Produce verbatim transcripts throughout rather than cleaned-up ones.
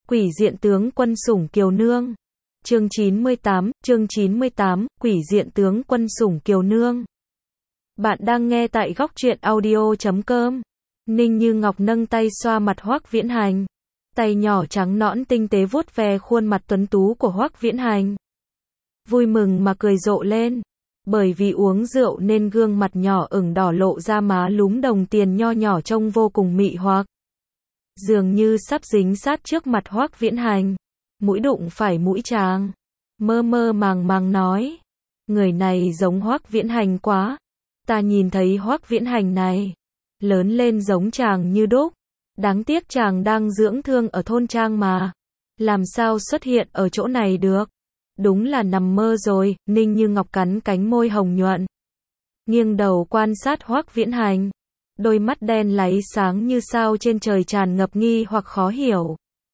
Quỷ diện tướng quân sủng Kiều Nương. Chương chín mươi tám, chương chín mươi tám, Quỷ diện tướng quân sủng Kiều Nương. Bạn đang nghe tại góc truyện audio chấm com. Ninh Như Ngọc nâng tay xoa mặt Hoắc Viễn Hành. Tay nhỏ trắng nõn tinh tế vuốt ve khuôn mặt tuấn tú của Hoắc Viễn Hành. Vui mừng mà cười rộ lên. Bởi vì uống rượu nên gương mặt nhỏ ửng đỏ lộ ra má lúm đồng tiền nho nhỏ trông vô cùng mị hoặc. Dường như sắp dính sát trước mặt Hoắc Viễn Hành. Mũi đụng phải mũi chàng. Mơ mơ màng màng nói. Người này giống Hoắc Viễn Hành quá. Ta nhìn thấy Hoắc Viễn Hành này. Lớn lên giống chàng như đúc. Đáng tiếc chàng đang dưỡng thương ở thôn trang mà. Làm sao xuất hiện ở chỗ này được. Đúng là nằm mơ rồi. Ninh Như Ngọc cắn cánh môi hồng nhuận. Nghiêng đầu quan sát Hoắc Viễn Hành. Đôi mắt đen láy sáng như sao trên trời tràn ngập nghi hoặc khó hiểu.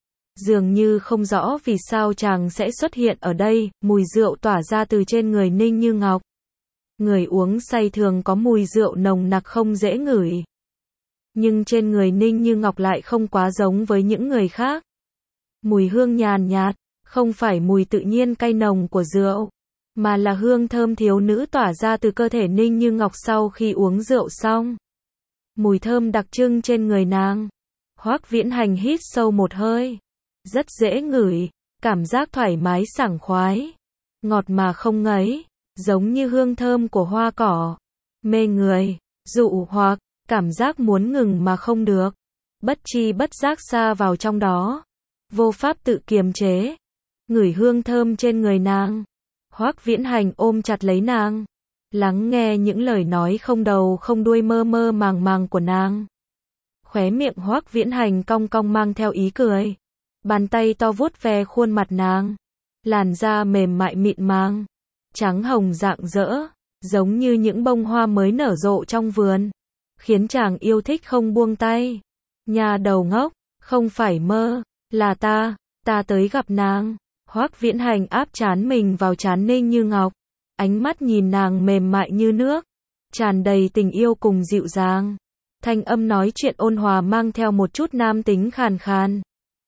Dường như không rõ vì sao chàng sẽ xuất hiện ở đây, mùi rượu tỏa ra từ trên người Ninh Như Ngọc. Người uống say thường có mùi rượu nồng nặc không dễ ngửi. Nhưng trên người Ninh Như Ngọc lại không quá giống với những người khác. Mùi hương nhàn nhạt, không phải mùi tự nhiên cay nồng của rượu, mà là hương thơm thiếu nữ tỏa ra từ cơ thể Ninh Như Ngọc sau khi uống rượu xong. Mùi thơm đặc trưng trên người nàng. Hoắc Viễn Hành hít sâu một hơi. Rất dễ ngửi, cảm giác thoải mái sảng khoái. Ngọt mà không ngấy, giống như hương thơm của hoa cỏ. Mê người, dụ hoặc, cảm giác muốn ngừng mà không được. Bất tri bất giác sa vào trong đó. Vô pháp tự kiềm chế. Ngửi hương thơm trên người nàng. Hoắc Viễn Hành ôm chặt lấy nàng. Lắng nghe những lời nói không đầu không đuôi mơ mơ màng màng của nàng. Khóe miệng Hoắc Viễn Hành cong cong mang theo ý cười. Bàn tay to vuốt ve khuôn mặt nàng. Làn da mềm mại mịn màng. Trắng hồng rạng rỡ. Giống như những bông hoa mới nở rộ trong vườn. Khiến chàng yêu thích không buông tay. Nhà đầu ngốc, không phải mơ, là ta, ta tới gặp nàng. Hoắc Viễn Hành áp trán mình vào trán Ninh Như Ngọc. Ánh mắt nhìn nàng mềm mại như nước. Tràn đầy tình yêu cùng dịu dàng. Thanh âm nói chuyện ôn hòa mang theo một chút nam tính khàn khàn.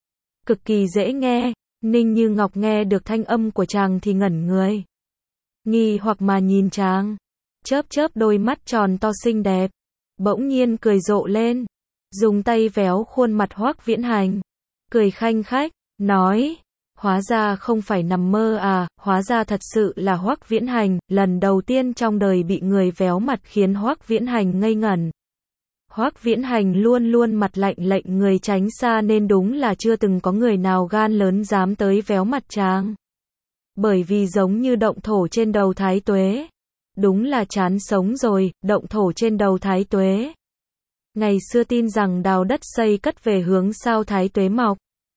Cực kỳ dễ nghe. Ninh Như Ngọc nghe được thanh âm của chàng thì ngẩn người. Nghi hoặc mà nhìn chàng. Chớp chớp đôi mắt tròn to xinh đẹp. Bỗng nhiên cười rộ lên. Dùng tay véo khuôn mặt Hoắc Viễn Hành. Cười khanh khách, nói. Hóa ra không phải nằm mơ à, hóa ra thật sự là Hoắc Viễn Hành. Lần đầu tiên trong đời bị người véo mặt khiến Hoắc Viễn Hành ngây ngẩn. Hoắc Viễn Hành luôn luôn mặt lạnh lệnh người tránh xa nên đúng là chưa từng có người nào gan lớn dám tới véo mặt chàng. Bởi vì giống như động thổ trên đầu Thái Tuế. Đúng là chán sống rồi, động thổ trên đầu Thái Tuế. Ngày xưa tin rằng đào đất xây cất về hướng sao Thái Tuế mọc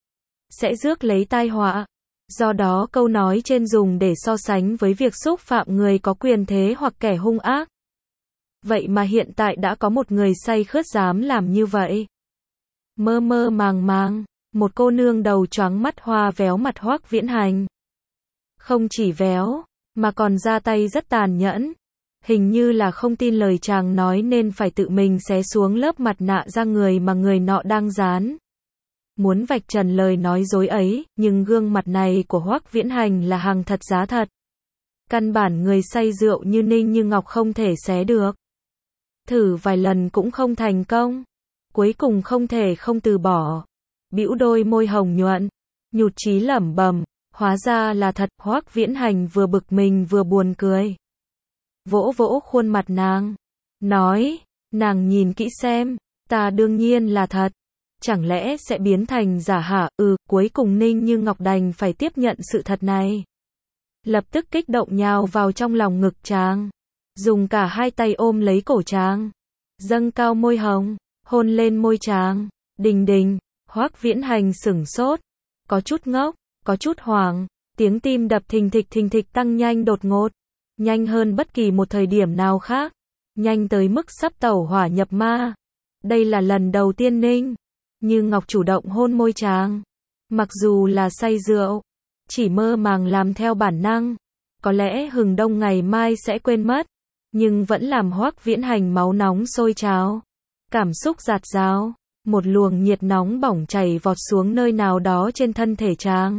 sẽ rước lấy tai họa. Do đó câu nói trên dùng để so sánh với việc xúc phạm người có quyền thế hoặc kẻ hung ác. Vậy mà hiện tại đã có một người say khướt dám làm như vậy. Mơ mơ màng màng, một cô nương đầu choáng mắt hoa véo mặt Hoắc Viễn Hành. Không chỉ véo, mà còn ra tay rất tàn nhẫn. Hình như là không tin lời chàng nói nên phải tự mình xé xuống lớp mặt nạ ra người mà người nọ đang dán. Muốn vạch trần lời nói dối ấy, nhưng gương mặt này của Hoắc Viễn Hành là hàng thật giá thật. Căn bản người say rượu như Ninh Như Ngọc không thể xé được. Thử vài lần cũng không thành công. Cuối cùng không thể không từ bỏ. Bĩu đôi môi hồng nhuận. Nhụt chí lẩm bẩm. Hóa ra là thật. Hoắc Viễn Hành vừa bực mình vừa buồn cười. Vỗ vỗ khuôn mặt nàng. Nói. Nàng nhìn kỹ xem. Ta đương nhiên là thật. Chẳng lẽ sẽ biến thành giả hả? Ừ, cuối cùng Ninh Như Ngọc đành phải tiếp nhận sự thật này. Lập tức kích động nhào vào trong lòng ngực chàng. Dùng cả hai tay ôm lấy cổ chàng. Dâng cao môi hồng, hôn lên môi chàng. Đình đình, Hoắc Viễn Hành sửng sốt. Có chút ngốc, có chút hoảng. Tiếng tim đập thình thịch thình thịch tăng nhanh đột ngột. Nhanh hơn bất kỳ một thời điểm nào khác. Nhanh tới mức sắp tẩu hỏa nhập ma. Đây là lần đầu tiên Ninh Như Ngọc chủ động hôn môi chàng. Mặc dù là say rượu, chỉ mơ màng làm theo bản năng. Có lẽ hừng đông ngày mai sẽ quên mất. Nhưng vẫn làm Hoắc Viễn Hành máu nóng sôi trào. Cảm xúc dạt dào. Một luồng nhiệt nóng bỏng chảy vọt xuống nơi nào đó trên thân thể chàng.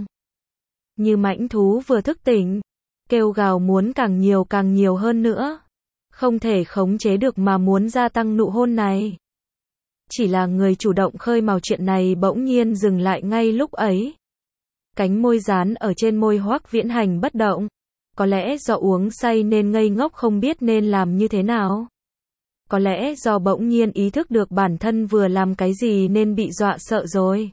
Như mãnh thú vừa thức tỉnh, kêu gào muốn càng nhiều càng nhiều hơn nữa. Không thể khống chế được mà muốn gia tăng nụ hôn này. Chỉ là người chủ động khơi mào chuyện này bỗng nhiên dừng lại ngay lúc ấy. Cánh môi dán ở trên môi Hoắc Viễn Hành bất động. Có lẽ do uống say nên ngây ngốc không biết nên làm như thế nào. Có lẽ do bỗng nhiên ý thức được bản thân vừa làm cái gì nên bị dọa sợ rồi.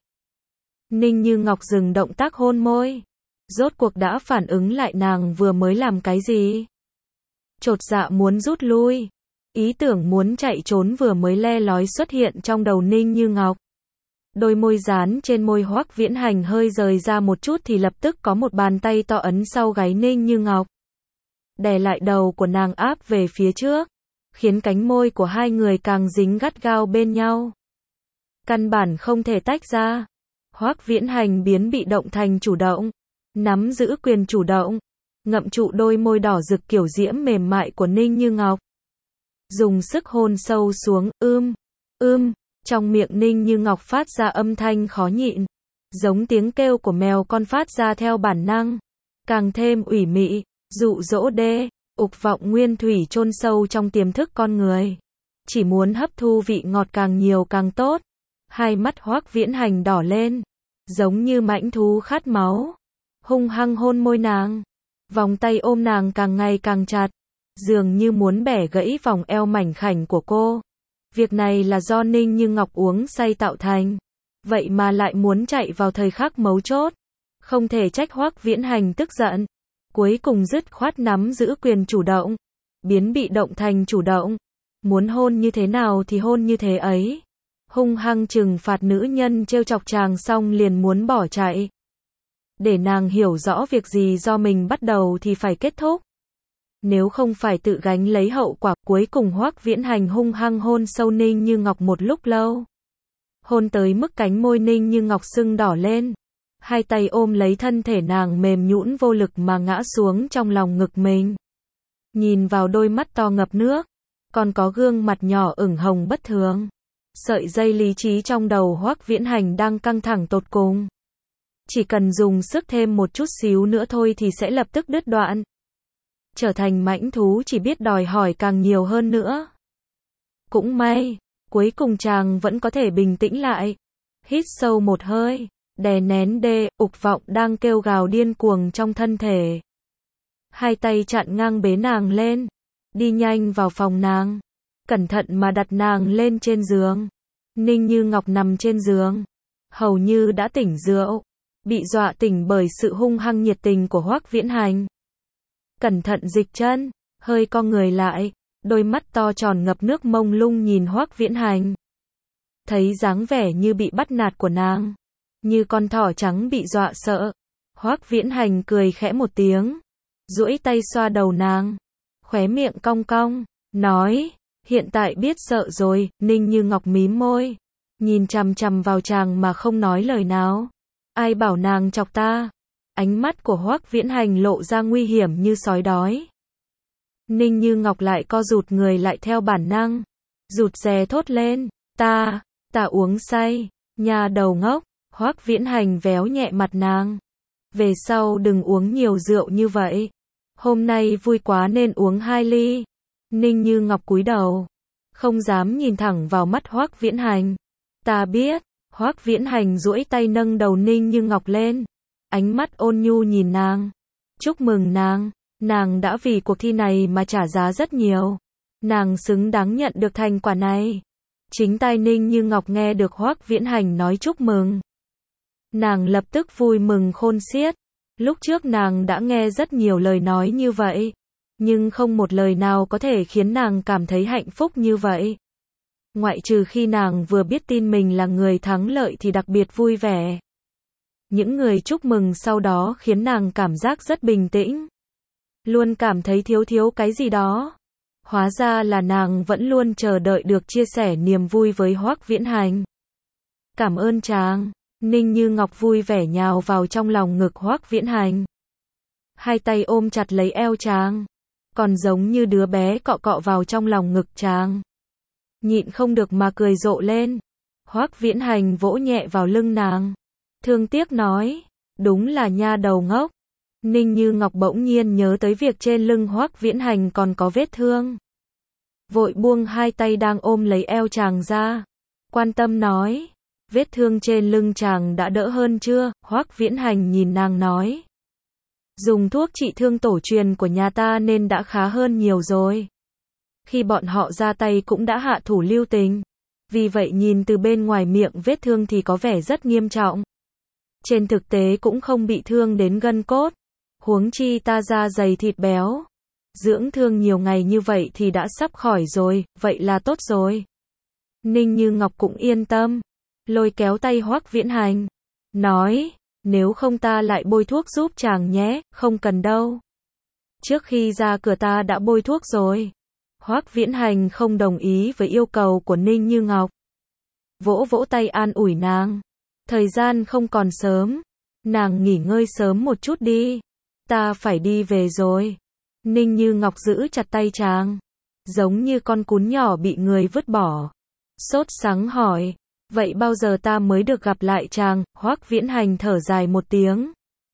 Ninh Như Ngọc dừng động tác hôn môi. Rốt cuộc đã phản ứng lại nàng vừa mới làm cái gì. Chột dạ muốn rút lui. Ý tưởng muốn chạy trốn vừa mới le lói xuất hiện trong đầu Ninh Như Ngọc. Đôi môi dán trên môi Hoắc Viễn Hành hơi rời ra một chút thì lập tức có một bàn tay to ấn sau gáy Ninh Như Ngọc. Đè lại đầu của nàng áp về phía trước, khiến cánh môi của hai người càng dính gắt gao bên nhau. Căn bản không thể tách ra. Hoắc Viễn Hành biến bị động thành chủ động, nắm giữ quyền chủ động, ngậm trụ đôi môi đỏ rực kiểu diễm mềm mại của Ninh Như Ngọc. Dùng sức hôn sâu xuống, ưm, ưm, trong miệng Ninh Như Ngọc phát ra âm thanh khó nhịn, giống tiếng kêu của mèo con phát ra theo bản năng, càng thêm ủy mị, dụ dỗ đê, ục vọng nguyên thủy chôn sâu trong tiềm thức con người. Chỉ muốn hấp thu vị ngọt càng nhiều càng tốt. Hai mắt Hoắc Viễn Hành đỏ lên, giống như mãnh thú khát máu, hung hăng hôn môi nàng. Vòng tay ôm nàng càng ngày càng chặt, dường như muốn bẻ gãy vòng eo mảnh khảnh của cô. Việc này là do Ninh Như Ngọc uống say tạo thành, vậy mà lại muốn chạy vào thời khắc mấu chốt. Không thể trách Hoắc Viễn Hành tức giận, cuối cùng dứt khoát nắm giữ quyền chủ động, biến bị động thành chủ động, muốn hôn như thế nào thì hôn như thế ấy. Hung hăng trừng phạt nữ nhân trêu chọc chàng xong liền muốn bỏ chạy. Để nàng hiểu rõ việc gì do mình bắt đầu thì phải kết thúc. Nếu không phải tự gánh lấy hậu quả. Cuối cùng Hoắc Viễn Hành hung hăng hôn sâu Ninh Như Ngọc một lúc lâu. Hôn tới mức cánh môi Ninh Như Ngọc sưng đỏ lên. Hai tay ôm lấy thân thể nàng mềm nhũn vô lực mà ngã xuống trong lòng ngực mình. Nhìn vào đôi mắt to ngập nước, còn có gương mặt nhỏ ửng hồng bất thường. Sợi dây lý trí trong đầu Hoắc Viễn Hành đang căng thẳng tột cùng. Chỉ cần dùng sức thêm một chút xíu nữa thôi thì sẽ lập tức đứt đoạn. Trở thành mãnh thú chỉ biết đòi hỏi càng nhiều hơn nữa. Cũng may, cuối cùng chàng vẫn có thể bình tĩnh lại. Hít sâu một hơi, đè nén đê, ục vọng đang kêu gào điên cuồng trong thân thể. Hai tay chặn ngang bế nàng lên, đi nhanh vào phòng nàng. Cẩn thận mà đặt nàng lên trên giường. Ninh Như Ngọc nằm trên giường, hầu như đã tỉnh rượu, bị dọa tỉnh bởi sự hung hăng nhiệt tình của Hoắc Viễn Hành. Cẩn thận dịch chân, hơi co người lại, đôi mắt to tròn ngập nước mông lung nhìn Hoắc Viễn Hành. Thấy dáng vẻ như bị bắt nạt của nàng, như con thỏ trắng bị dọa sợ, Hoắc Viễn Hành cười khẽ một tiếng, duỗi tay xoa đầu nàng, khóe miệng cong cong, nói: "Hiện tại biết sợ rồi." Ninh Như Ngọc mím môi, nhìn chằm chằm vào chàng mà không nói lời nào. Ai bảo nàng chọc ta? Ánh mắt của Hoắc Viễn Hành lộ ra nguy hiểm như sói đói. Ninh Như Ngọc lại co rụt người lại theo bản năng, rụt rè thốt lên: "Ta, ta uống say." Nhà đầu ngốc. Hoắc Viễn Hành véo nhẹ mặt nàng. "Về sau đừng uống nhiều rượu như vậy. Hôm nay vui quá nên uống hai ly." Ninh Như Ngọc cúi đầu, không dám nhìn thẳng vào mắt Hoắc Viễn Hành. "Ta biết." Hoắc Viễn Hành duỗi tay nâng đầu Ninh Như Ngọc lên, ánh mắt ôn nhu nhìn nàng. "Chúc mừng nàng, nàng đã vì cuộc thi này mà trả giá rất nhiều. Nàng xứng đáng nhận được thành quả này." Chính tai Ninh Như Ngọc nghe được Hoắc Viễn Hành nói chúc mừng. Nàng lập tức vui mừng khôn xiết. Lúc trước nàng đã nghe rất nhiều lời nói như vậy, nhưng không một lời nào có thể khiến nàng cảm thấy hạnh phúc như vậy. Ngoại trừ khi nàng vừa biết tin mình là người thắng lợi thì đặc biệt vui vẻ. Những người chúc mừng sau đó khiến nàng cảm giác rất bình tĩnh. Luôn cảm thấy thiếu thiếu cái gì đó. Hóa ra là nàng vẫn luôn chờ đợi được chia sẻ niềm vui với Hoắc Viễn Hành. "Cảm ơn chàng." Ninh Như Ngọc vui vẻ nhào vào trong lòng ngực Hoắc Viễn Hành. Hai tay ôm chặt lấy eo chàng, còn giống như đứa bé cọ cọ vào trong lòng ngực chàng. Nhịn không được mà cười rộ lên. Hoắc Viễn Hành vỗ nhẹ vào lưng nàng. Thương tiếc nói, đúng là nha đầu ngốc. Ninh Như Ngọc bỗng nhiên nhớ tới việc trên lưng Hoắc Viễn Hành còn có vết thương. Vội buông hai tay đang ôm lấy eo chàng ra. Quan tâm nói, vết thương trên lưng chàng đã đỡ hơn chưa? Hoắc Viễn Hành nhìn nàng nói. Dùng thuốc trị thương tổ truyền của nhà ta nên đã khá hơn nhiều rồi. Khi bọn họ ra tay cũng đã hạ thủ lưu tình. Vì vậy nhìn từ bên ngoài miệng vết thương thì có vẻ rất nghiêm trọng. Trên thực tế cũng không bị thương đến gân cốt. Huống chi ta da dày thịt béo. Dưỡng thương nhiều ngày như vậy thì đã sắp khỏi rồi, vậy là tốt rồi. Ninh Như Ngọc cũng yên tâm. Lôi kéo tay Hoắc Viễn Hành. Nói, nếu không ta lại bôi thuốc giúp chàng nhé, không cần đâu. Trước khi ra cửa ta đã bôi thuốc rồi. Hoắc Viễn Hành không đồng ý với yêu cầu của Ninh Như Ngọc. Vỗ vỗ tay an ủi nàng. Thời gian không còn sớm. Nàng nghỉ ngơi sớm một chút đi. Ta phải đi về rồi. Ninh Như Ngọc giữ chặt tay chàng. Giống như con cún nhỏ bị người vứt bỏ. Sốt sắng hỏi. Vậy bao giờ ta mới được gặp lại chàng? Hoắc Viễn Hành thở dài một tiếng.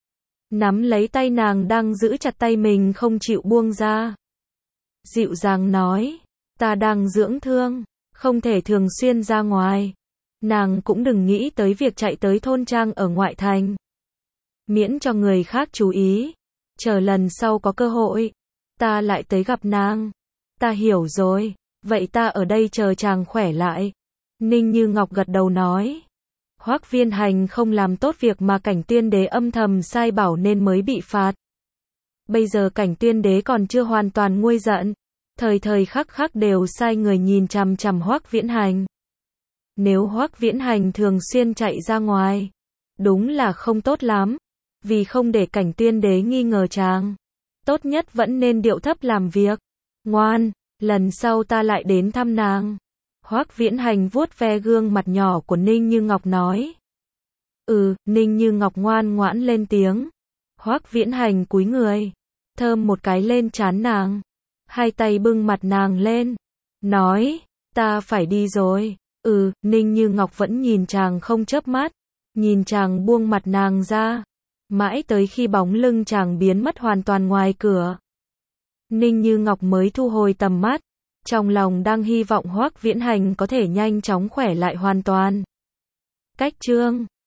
Nắm lấy tay nàng đang giữ chặt tay mình không chịu buông ra. Dịu dàng nói. Ta đang dưỡng thương. Không thể thường xuyên ra ngoài. Nàng cũng đừng nghĩ tới việc chạy tới thôn trang ở ngoại thành. Miễn cho người khác chú ý. Chờ lần sau có cơ hội. Ta lại tới gặp nàng. Ta hiểu rồi. Vậy ta ở đây chờ chàng khỏe lại. Ninh Như Ngọc gật đầu nói. Hoắc Viễn Hành không làm tốt việc mà Cảnh Tuyên Đế âm thầm sai bảo nên mới bị phạt. Bây giờ Cảnh Tuyên Đế còn chưa hoàn toàn nguôi giận. Thời thời khắc khắc đều sai người nhìn chằm chằm Hoắc Viễn Hành. Nếu Hoắc Viễn Hành thường xuyên chạy ra ngoài. Đúng là không tốt lắm. Vì không để Cảnh Tuyên Đế nghi ngờ chàng. Tốt nhất vẫn nên điệu thấp làm việc. Ngoan, lần sau ta lại đến thăm nàng. Hoắc Viễn Hành vuốt ve gương mặt nhỏ của Ninh Như Ngọc nói. Ừ, Ninh Như Ngọc ngoan ngoãn lên tiếng. Hoắc Viễn Hành cúi người. Thơm một cái lên trán nàng. Hai tay bưng mặt nàng lên. Nói, ta phải đi rồi. Ừ, Ninh Như Ngọc vẫn nhìn chàng không chớp mắt. Nhìn chàng buông mặt nàng ra. Mãi tới khi bóng lưng chàng biến mất hoàn toàn ngoài cửa. Ninh Như Ngọc mới thu hồi tầm mắt. Trong lòng đang hy vọng Hoắc Viễn Hành có thể nhanh chóng khỏe lại hoàn toàn. Cách chương